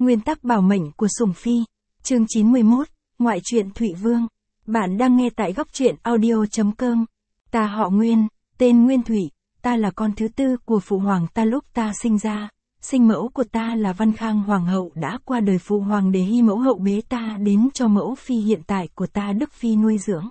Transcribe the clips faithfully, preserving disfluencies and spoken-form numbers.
Nguyên tắc bảo mệnh của Sùng Phi. Chương chín mươi mốt, Ngoại truyện Thụy Vương. Bạn đang nghe tại góc truyện audio chấm com. Ta họ Nguyên, tên Nguyên Thụy, ta là con thứ tư của phụ hoàng ta lúc ta sinh ra. Sinh mẫu của ta là Văn Khang Hoàng hậu đã qua đời, phụ hoàng để hy mẫu hậu bế ta đến cho mẫu phi hiện tại của ta Đức Phi nuôi dưỡng.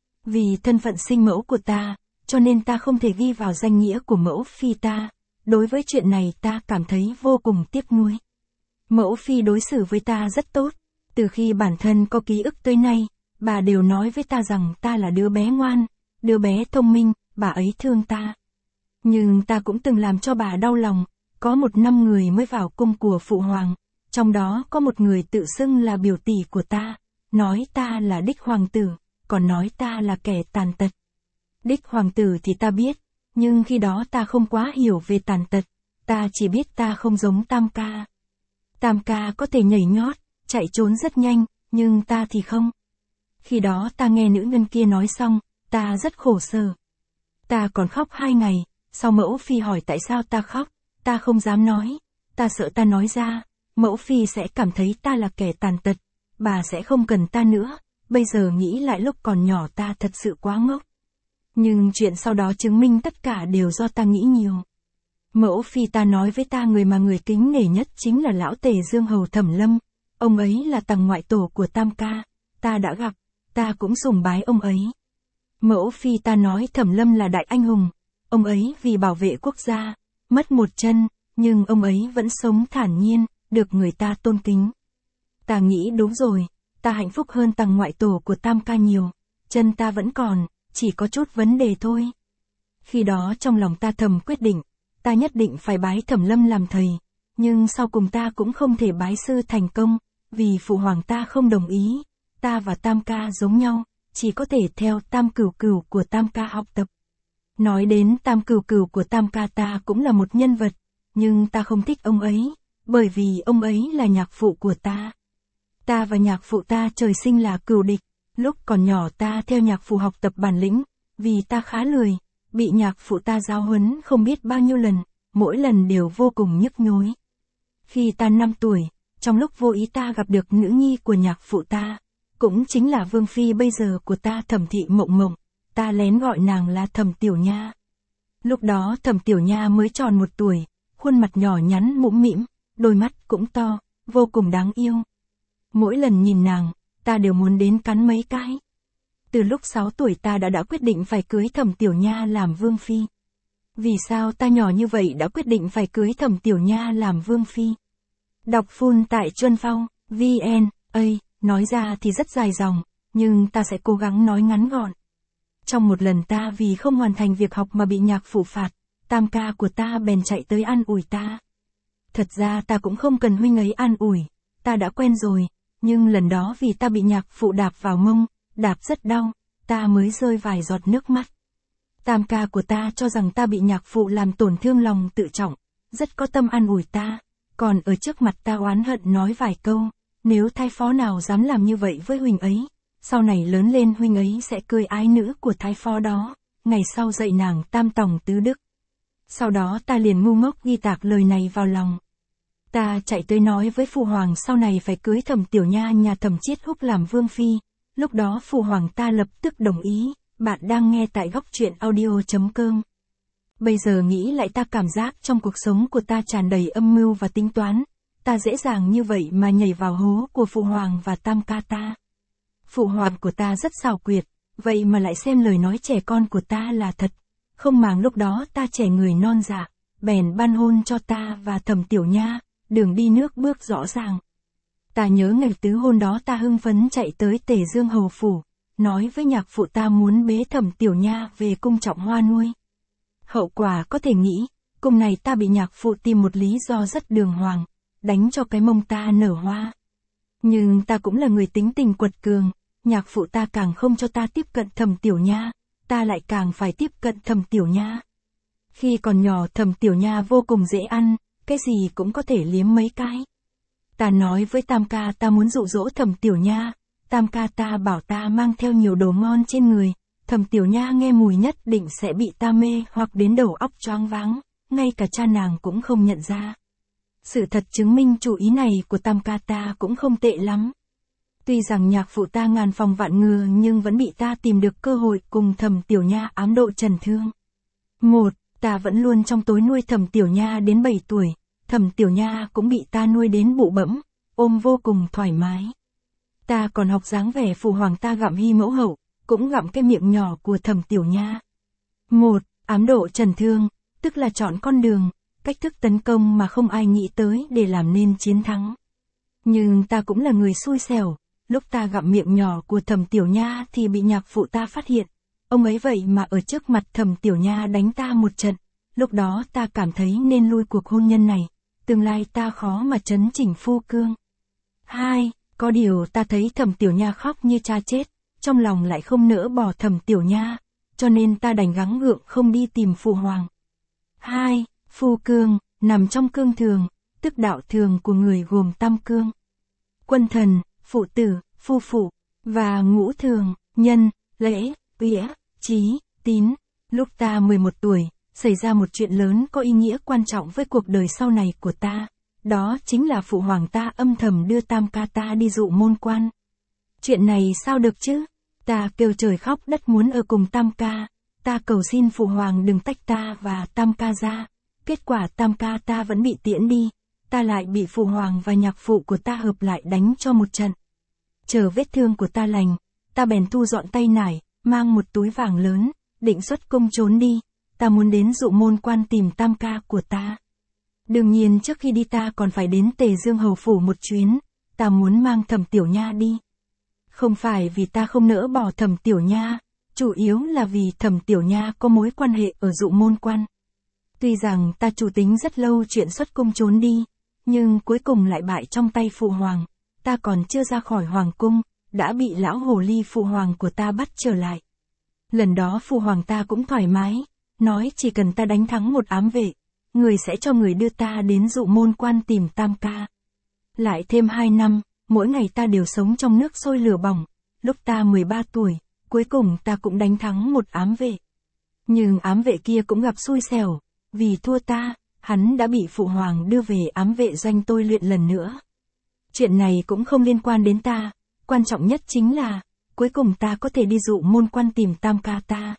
Vì thân phận sinh mẫu của ta, cho nên ta không thể ghi vào danh nghĩa của mẫu phi ta. Đối với chuyện này ta cảm thấy vô cùng tiếc nuối. Mẫu phi đối xử với ta rất tốt. Từ khi bản thân có ký ức tới nay, bà đều nói với ta rằng ta là đứa bé ngoan, đứa bé thông minh, bà ấy thương ta. Nhưng ta cũng từng làm cho bà đau lòng. Có một năm người mới vào cung của phụ hoàng, trong đó có một người tự xưng là biểu tỷ của ta, nói ta là đích hoàng tử, còn nói ta là kẻ tàn tật. Đích hoàng tử thì ta biết, nhưng khi đó ta không quá hiểu về tàn tật, ta chỉ biết ta không giống Tam ca. Tam ca có thể nhảy nhót, chạy trốn rất nhanh, nhưng ta thì không. Khi đó ta nghe nữ nhân kia nói xong, ta rất khổ sở. Ta còn khóc hai ngày, sau mẫu phi hỏi tại sao ta khóc, ta không dám nói, ta sợ ta nói ra, mẫu phi sẽ cảm thấy ta là kẻ tàn tật, bà sẽ không cần ta nữa, bây giờ nghĩ lại lúc còn nhỏ ta thật sự quá ngốc. Nhưng chuyện sau đó chứng minh tất cả đều do ta nghĩ nhiều. Mẫu phi ta nói với ta người mà người kính nể nhất chính là lão Tề Dương Hầu Thẩm Lâm, ông ấy là tầng ngoại tổ của Tam ca, ta đã gặp, ta cũng sùng bái ông ấy. Mẫu phi ta nói Thẩm Lâm là đại anh hùng, ông ấy vì bảo vệ quốc gia, mất một chân, nhưng ông ấy vẫn sống thản nhiên, được người ta tôn kính. Ta nghĩ đúng rồi, ta hạnh phúc hơn tầng ngoại tổ của Tam ca nhiều, chân ta vẫn còn, chỉ có chút vấn đề thôi. Khi đó trong lòng ta thầm quyết định, ta nhất định phải bái Thẩm Lâm làm thầy, nhưng sau cùng ta cũng không thể bái sư thành công, vì phụ hoàng ta không đồng ý, ta và Tam ca giống nhau, chỉ có thể theo Tam Cửu Cửu của Tam ca học tập. Nói đến Tam Cửu Cửu của Tam ca ta cũng là một nhân vật, nhưng ta không thích ông ấy, bởi vì ông ấy là nhạc phụ của ta. Ta và nhạc phụ ta trời sinh là cừu địch, lúc còn nhỏ ta theo nhạc phụ học tập bản lĩnh, vì ta khá lười, bị nhạc phụ ta giáo huấn không biết bao nhiêu lần, mỗi lần đều vô cùng nhức nhối. Khi ta năm tuổi, trong lúc vô ý ta gặp được nữ nhi của nhạc phụ ta, cũng chính là vương phi bây giờ của ta Thẩm Thị Mộng Mộng, ta lén gọi nàng là Thẩm Tiểu Nha. Lúc đó Thẩm Tiểu Nha mới tròn một tuổi, khuôn mặt nhỏ nhắn mũm mĩm, đôi mắt cũng to, vô cùng đáng yêu. Mỗi lần nhìn nàng, ta đều muốn đến cắn mấy cái. Từ lúc sáu tuổi ta đã đã quyết định phải cưới Thẩm Tiểu Nha làm vương phi. Vì sao ta nhỏ như vậy đã quyết định phải cưới Thẩm Tiểu Nha làm vương phi? Đọc full tại Chuân Phong, vn, a, nói ra thì rất dài dòng, nhưng ta sẽ cố gắng nói ngắn gọn. Trong một lần ta vì không hoàn thành việc học mà bị nhạc phụ phạt, Tam ca của ta bèn chạy tới an ủi ta. Thật ra ta cũng không cần huynh ấy an ủi, ta đã quen rồi, nhưng lần đó vì ta bị nhạc phụ đạp vào mông, đạp rất đau, ta mới rơi vài giọt nước mắt. Tam ca của ta cho rằng ta bị nhạc phụ làm tổn thương lòng tự trọng, rất có tâm an ủi ta, còn ở trước mặt ta oán hận nói vài câu, nếu thái phó nào dám làm như vậy với huynh ấy, sau này lớn lên huynh ấy sẽ cưới ái nữ của thái phó đó, ngày sau dạy nàng tam tòng tứ đức. Sau đó ta liền ngu ngốc ghi tạc lời này vào lòng. Ta chạy tới nói với phụ hoàng sau này phải cưới Thẩm Tiểu Nha nhà Thẩm Chiết Húc làm vương phi, lúc đó phụ hoàng ta lập tức đồng ý. Bạn đang nghe tại góc truyện audio chấm com. Bây giờ nghĩ lại ta cảm giác trong cuộc sống của ta tràn đầy âm mưu và tính toán, ta dễ dàng như vậy mà nhảy vào hố của phụ hoàng và Tam ca ta. Phụ hoàng của ta rất xảo quyệt, vậy mà lại xem lời nói trẻ con của ta là thật, không màng lúc đó ta trẻ người non dạ, bèn ban hôn cho ta và Thẩm Tiểu Nha, đường đi nước bước rõ ràng. Ta nhớ ngày tứ hôn đó ta hưng phấn chạy tới Tề Dương Hầu phủ, nói với nhạc phụ ta muốn bế Thẩm Tiểu Nha về cung Trọng Hoa nuôi. Hậu quả có thể nghĩ, cùng này ta bị nhạc phụ tìm một lý do rất đường hoàng, đánh cho cái mông ta nở hoa. Nhưng ta cũng là người tính tình quật cường, nhạc phụ ta càng không cho ta tiếp cận Thẩm Tiểu Nha, ta lại càng phải tiếp cận Thẩm Tiểu Nha. Khi còn nhỏ Thẩm Tiểu Nha vô cùng dễ ăn, cái gì cũng có thể liếm mấy cái. Ta nói với Tam ca ta muốn dụ dỗ Thẩm Tiểu Nha, Tam ca ta bảo ta mang theo nhiều đồ ngon trên người, Thẩm Tiểu Nha nghe mùi nhất định sẽ bị ta mê hoặc đến đầu óc choáng váng, ngay cả cha nàng cũng không nhận ra. Sự thật chứng minh chủ ý này của tam ca ta cũng không tệ lắm. Tuy rằng nhạc phụ ta ngàn phòng vạn ngừa nhưng vẫn bị ta tìm được cơ hội cùng Thẩm Tiểu Nha ám độ trần thương. Một, ta vẫn luôn trong tối nuôi Thẩm Tiểu Nha đến bảy tuổi, Thẩm Tiểu Nha cũng bị ta nuôi đến bụ bẫm, ôm vô cùng thoải mái. Ta còn học dáng vẻ phụ hoàng ta gặm hy mẫu hậu, cũng gặm cái miệng nhỏ của Thẩm Tiểu Nha. Một, ám độ trần thương, tức là chọn con đường, cách thức tấn công mà không ai nghĩ tới để làm nên chiến thắng. Nhưng ta cũng là người xui xẻo, lúc ta gặm miệng nhỏ của Thẩm Tiểu Nha thì bị nhạc phụ ta phát hiện. Ông ấy vậy mà ở trước mặt Thẩm Tiểu Nha đánh ta một trận, lúc đó ta cảm thấy nên lui cuộc hôn nhân này, tương lai ta khó mà trấn chỉnh phu cương. Hai, có điều ta thấy Thẩm Tiểu Nha khóc như cha chết, trong lòng lại không nỡ bỏ Thẩm Tiểu Nha, cho nên ta đành gắng gượng không đi tìm phụ hoàng. Hai, phu cương, nằm trong cương thường, tức đạo thường của người gồm tam cương. Quân thần, phụ tử, phu phụ, và ngũ thường, nhân, lễ, nghĩa, trí, tín. Lúc ta mười một tuổi, xảy ra một chuyện lớn có ý nghĩa quan trọng với cuộc đời sau này của ta. Đó chính là phụ hoàng ta âm thầm đưa tam ca ta đi dụ môn quan. Chuyện này sao được chứ? Ta kêu trời khóc đất muốn ở cùng tam ca. Ta cầu xin phụ hoàng đừng tách ta và tam ca ra. Kết quả tam ca ta vẫn bị tiễn đi. Ta lại bị phụ hoàng và nhạc phụ của ta hợp lại đánh cho một trận. Chờ vết thương của ta lành, ta bèn thu dọn tay nải, mang một túi vàng lớn, định xuất cung trốn đi. Ta muốn đến dụ môn quan tìm tam ca của ta. Đương nhiên trước khi đi ta còn phải đến Tề Dương Hầu Phủ một chuyến, ta muốn mang Thẩm Tiểu Nha đi. Không phải vì ta không nỡ bỏ Thẩm Tiểu Nha, chủ yếu là vì Thẩm Tiểu Nha có mối quan hệ ở dụ môn quan. Tuy rằng ta chủ tính rất lâu chuyện xuất cung trốn đi, nhưng cuối cùng lại bại trong tay phụ hoàng, ta còn chưa ra khỏi hoàng cung, đã bị lão hồ ly phụ hoàng của ta bắt trở lại. Lần đó phụ hoàng ta cũng thoải mái, nói chỉ cần ta đánh thắng một ám vệ, người sẽ cho người đưa ta đến dụ môn quan tìm tam ca. Lại thêm hai năm, mỗi ngày ta đều sống trong nước sôi lửa bỏng, lúc ta mười ba tuổi, cuối cùng ta cũng đánh thắng một ám vệ. Nhưng ám vệ kia cũng gặp xui xẻo, vì thua ta, hắn đã bị phụ hoàng đưa về ám vệ doanh tôi luyện lần nữa. Chuyện này cũng không liên quan đến ta, quan trọng nhất chính là, cuối cùng ta có thể đi dụ môn quan tìm tam ca ta.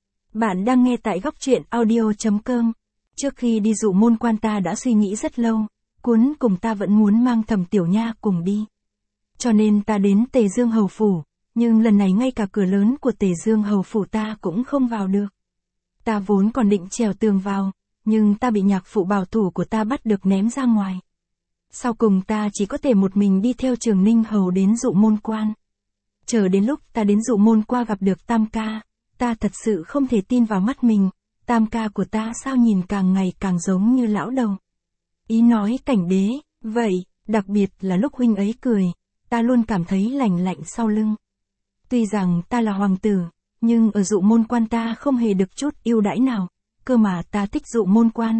Bạn đang nghe tại góc truyện audio chấm com. Trước khi đi dụ môn quan ta đã suy nghĩ rất lâu, cuối cùng ta vẫn muốn mang Thẩm Tiểu Nha cùng đi. Cho nên ta đến Tề Dương Hầu Phủ, nhưng lần này ngay cả cửa lớn của Tề Dương Hầu Phủ ta cũng không vào được. Ta vốn còn định trèo tường vào, nhưng ta bị nhạc phụ bảo thủ của ta bắt được ném ra ngoài. Sau cùng ta chỉ có thể một mình đi theo Trường Ninh Hầu đến dụ môn quan. Chờ đến lúc ta đến dụ môn qua gặp được tam ca, ta thật sự không thể tin vào mắt mình, tam ca của ta sao nhìn càng ngày càng giống như lão đầu. Ý nói Cảnh Đế, vậy, đặc biệt là lúc huynh ấy cười, ta luôn cảm thấy lạnh lạnh sau lưng. Tuy rằng ta là hoàng tử, nhưng ở dụ môn quan ta không hề được chút ưu đãi nào, cơ mà ta thích dụ môn quan.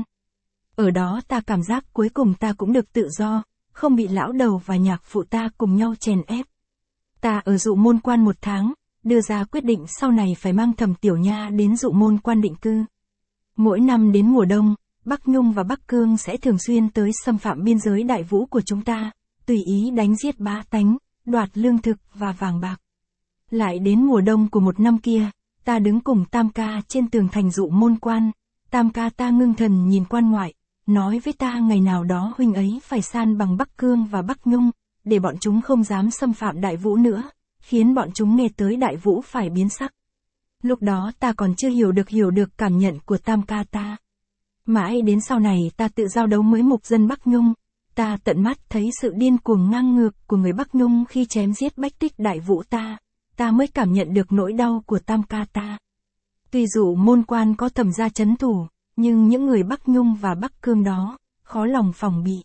Ở đó ta cảm giác cuối cùng ta cũng được tự do, không bị lão đầu và nhạc phụ ta cùng nhau chèn ép. Ta ở dụ môn quan một tháng, đưa ra quyết định sau này phải mang Thẩm Tiểu Nha đến dụ môn quan định cư. Mỗi năm đến mùa đông, Bắc Nhung và Bắc Cương sẽ thường xuyên tới xâm phạm biên giới Đại Vũ của chúng ta, tùy ý đánh giết bá tánh, đoạt lương thực và vàng bạc. Lại đến mùa đông của một năm kia, ta đứng cùng tam ca trên tường thành dụ môn quan, tam ca ta ngưng thần nhìn quan ngoại, nói với ta ngày nào đó huynh ấy phải san bằng Bắc Cương và Bắc Nhung, để bọn chúng không dám xâm phạm Đại Vũ nữa, khiến bọn chúng nghe tới Đại Vũ phải biến sắc. Lúc đó ta còn chưa hiểu được hiểu được cảm nhận của tam ca ta. Mãi đến sau này ta tự giao đấu với mục dân Bắc Nhung, ta tận mắt thấy sự điên cuồng ngang ngược của người Bắc Nhung khi chém giết bách tích Đại Vũ ta, ta mới cảm nhận được nỗi đau của tam ca ta. Tuy dụ môn quan có Thẩm gia trấn thủ, nhưng những người Bắc Nhung và Bắc Cương đó, khó lòng phòng bị.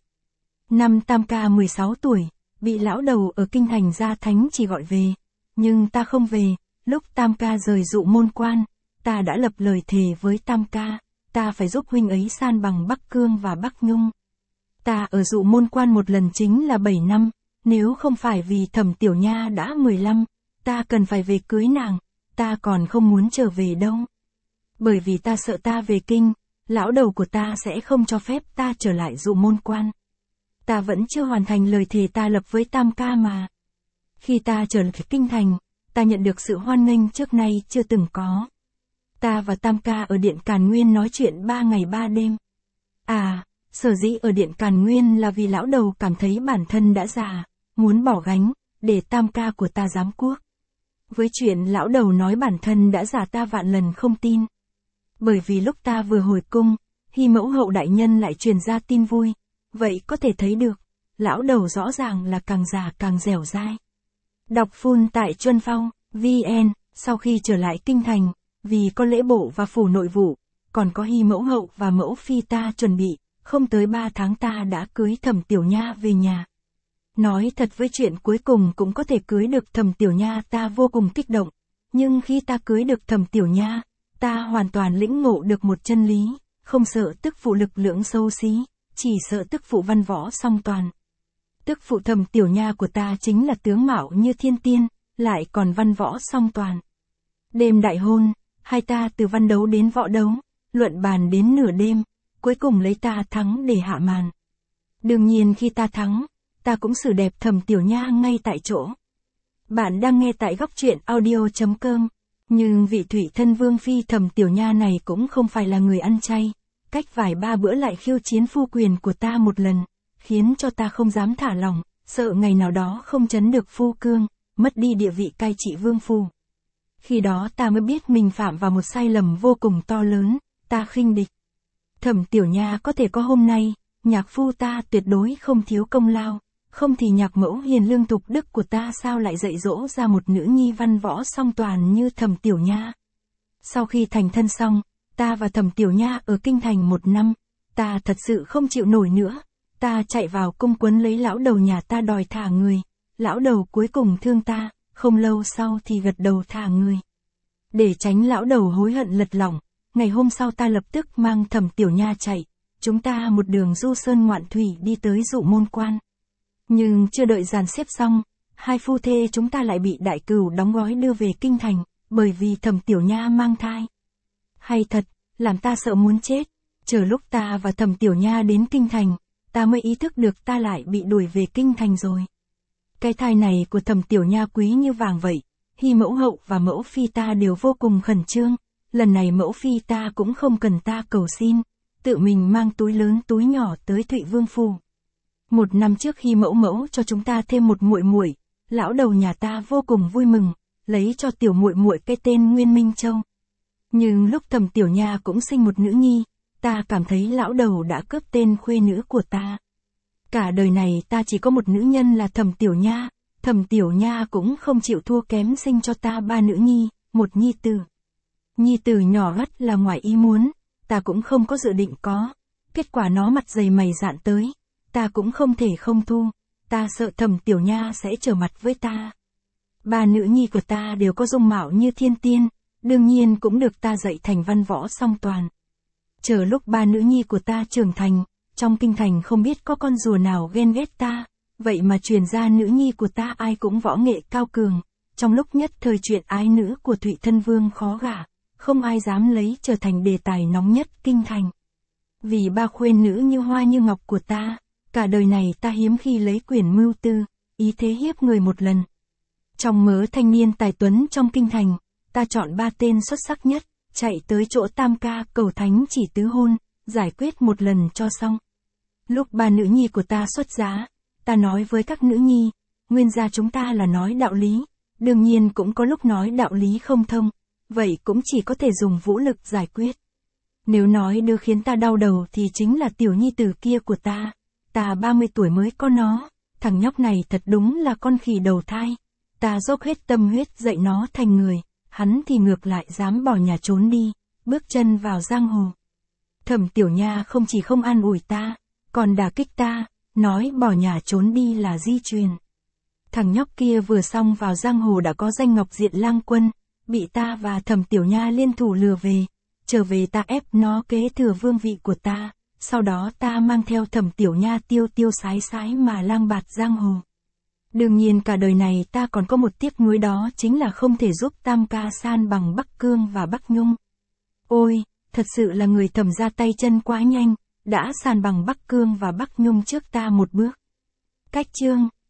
Năm tam ca mười sáu tuổi, bị lão đầu ở kinh thành Gia Thánh chỉ gọi về, nhưng ta không về, lúc tam ca rời dụ môn quan, ta đã lập lời thề với tam ca, ta phải giúp huynh ấy san bằng Bắc Cương và Bắc Nhung. Ta ở dụ môn quan một lần chính là bảy năm, nếu không phải vì Thẩm Tiểu Nha đã mười lăm, ta cần phải về cưới nàng, ta còn không muốn trở về đâu. Bởi vì ta sợ ta về kinh, lão đầu của ta sẽ không cho phép ta trở lại dụ môn quan. ta vẫn chưa hoàn thành lời thề ta lập với Tam ca mà. Khi ta trở lại kinh thành, ta nhận được sự hoan nghênh trước nay chưa từng có. Ta và Tam ca ở Điện Càn Nguyên nói chuyện ba ngày ba đêm. À, sở dĩ ở Điện Càn Nguyên là vì lão đầu cảm thấy bản thân đã già, muốn bỏ gánh, để Tam ca của ta giám quốc. Với chuyện lão đầu nói bản thân đã già ta vạn lần không tin. Bởi vì lúc ta vừa hồi cung, Hy Mẫu hậu đại nhân lại truyền ra tin vui, vậy có thể thấy được, lão đầu rõ ràng là càng già càng dẻo dai. Đọc full tại Chuân Phong, vê en, sau khi trở lại kinh thành, vì có lễ bộ và phủ nội vụ, còn có Hy Mẫu hậu và mẫu phi ta chuẩn bị, không tới ba tháng ta đã cưới Thẩm Tiểu Nha về nhà. Nói thật với chuyện cuối cùng cũng có thể cưới được Thẩm Tiểu Nha ta vô cùng kích động, nhưng khi ta cưới được Thẩm Tiểu Nha, ta hoàn toàn lĩnh ngộ được một chân lý, không sợ tức phụ lực lượng xấu xí, chỉ sợ tức phụ văn võ song toàn. Tức phụ Thẩm Tiểu Nha của ta chính là tướng mạo như thiên tiên, lại còn văn võ song toàn. Đêm đại hôn, hai ta từ văn đấu đến võ đấu, luận bàn đến nửa đêm, cuối cùng lấy ta thắng để hạ màn. Đương nhiên khi ta thắng, ta cũng xử đẹp Thẩm Tiểu Nha ngay tại chỗ. Bạn đang nghe tại góc truyện audio chấm com. Nhưng vị thủy thân vương phi Thẩm Tiểu Nha này cũng không phải là người ăn chay, cách vài ba bữa lại khiêu chiến phu quyền của ta một lần, khiến cho ta không dám thả lỏng, sợ ngày nào đó không trấn được phu cương, mất đi địa vị cai trị vương phu. Khi đó ta mới biết mình phạm vào một sai lầm vô cùng to lớn, ta khinh địch. Thẩm Tiểu Nha có thể có hôm nay, nhạc phu ta tuyệt đối không thiếu công lao, không thì nhạc mẫu hiền lương tục đức của ta sao lại dạy dỗ ra một nữ nhi văn võ song toàn như Thẩm Tiểu Nha. Sau khi thành thân xong, ta và Thẩm Tiểu Nha ở kinh thành một năm, ta thật sự không chịu nổi nữa, ta chạy vào cung quấn lấy lão đầu nhà ta đòi thả người, lão đầu cuối cùng thương ta, không lâu sau thì gật đầu thả người. Để tránh lão đầu hối hận lật lỏng, ngày hôm sau ta lập tức mang Thẩm Tiểu Nha chạy, chúng ta một đường du sơn ngoạn thủy đi tới Dụ Môn Quan. Nhưng chưa đợi dàn xếp xong, hai phu thê chúng ta lại bị đại cửu đóng gói đưa về kinh thành, bởi vì Thẩm Tiểu Nha mang thai. Hay thật, làm ta sợ muốn chết, chờ lúc ta và Thẩm Tiểu Nha đến kinh thành, ta mới ý thức được ta lại bị đuổi về kinh thành rồi. Cái thai này của Thẩm Tiểu Nha quý như vàng vậy, Hy Mẫu hậu và mẫu phi ta đều vô cùng khẩn trương, lần này mẫu phi ta cũng không cần ta cầu xin, tự mình mang túi lớn túi nhỏ tới Thụy Vương phủ. Một năm trước khi mẫu mẫu cho chúng ta thêm một muội muội, lão đầu nhà ta vô cùng vui mừng, lấy cho tiểu muội muội cái tên Nguyên Minh Châu. Nhưng lúc Thẩm Tiểu Nha cũng sinh một nữ nhi, ta cảm thấy lão đầu đã cướp tên khuê nữ của ta. Cả đời này ta chỉ có một nữ nhân là Thẩm Tiểu Nha, Thẩm Tiểu Nha cũng không chịu thua kém sinh cho ta ba nữ nhi, một nhi tử. Nhi tử nhỏ rất là ngoài ý muốn, ta cũng không có dự định có, kết quả nó mặt dày mày dạn tới, ta cũng không thể không thu, ta sợ Thẩm Tiểu Nha sẽ trở mặt với ta. Ba nữ nhi của ta đều có dung mạo như thiên tiên, đương nhiên cũng được ta dạy thành văn võ song toàn. Chờ lúc ba nữ nhi của ta trưởng thành, trong kinh thành không biết có con rùa nào ghen ghét ta, vậy mà truyền ra nữ nhi của ta ai cũng võ nghệ cao cường, trong lúc nhất thời chuyện ái nữ của Thụy Thân Vương khó gả, không ai dám lấy trở thành đề tài nóng nhất kinh thành. Vì ba khuê nữ như hoa như ngọc của ta, cả đời này ta hiếm khi lấy quyền mưu tư, ý thế hiếp người một lần. Trong mớ thanh niên tài tuấn trong kinh thành, ta chọn ba tên xuất sắc nhất, chạy tới chỗ Tam ca cầu thánh chỉ tứ hôn, giải quyết một lần cho xong. Lúc ba nữ nhi của ta xuất giá, ta nói với các nữ nhi, nguyên gia chúng ta là nói đạo lý, đương nhiên cũng có lúc nói đạo lý không thông, vậy cũng chỉ có thể dùng vũ lực giải quyết. Nếu nói đưa khiến ta đau đầu thì chính là tiểu nhi tử kia của ta, ta ba mươi tuổi mới có nó, thằng nhóc này thật đúng là con khỉ đầu thai, ta dốc hết tâm huyết dạy nó thành người, hắn thì ngược lại dám bỏ nhà trốn đi, bước chân vào giang hồ. Thẩm Tiểu Nha không chỉ không an ủi ta, còn đả kích ta, nói bỏ nhà trốn đi là di truyền. Thằng nhóc kia vừa xong vào giang hồ đã có danh ngọc diện lang quân, bị ta và Thẩm Tiểu Nha liên thủ lừa về, trở về ta ép nó kế thừa vương vị của ta, sau đó ta mang theo Thẩm Tiểu Nha tiêu tiêu sái sái mà lang bạt giang hồ. Đương nhiên cả đời này ta còn có một tiếc nuối, đó chính là không thể giúp Tam ca san bằng Bắc Cương và Bắc Nhung. Ôi, thật sự là người Thẩm ra tay chân quá nhanh, đã san bằng Bắc Cương và Bắc Nhung trước ta một bước. Cách chương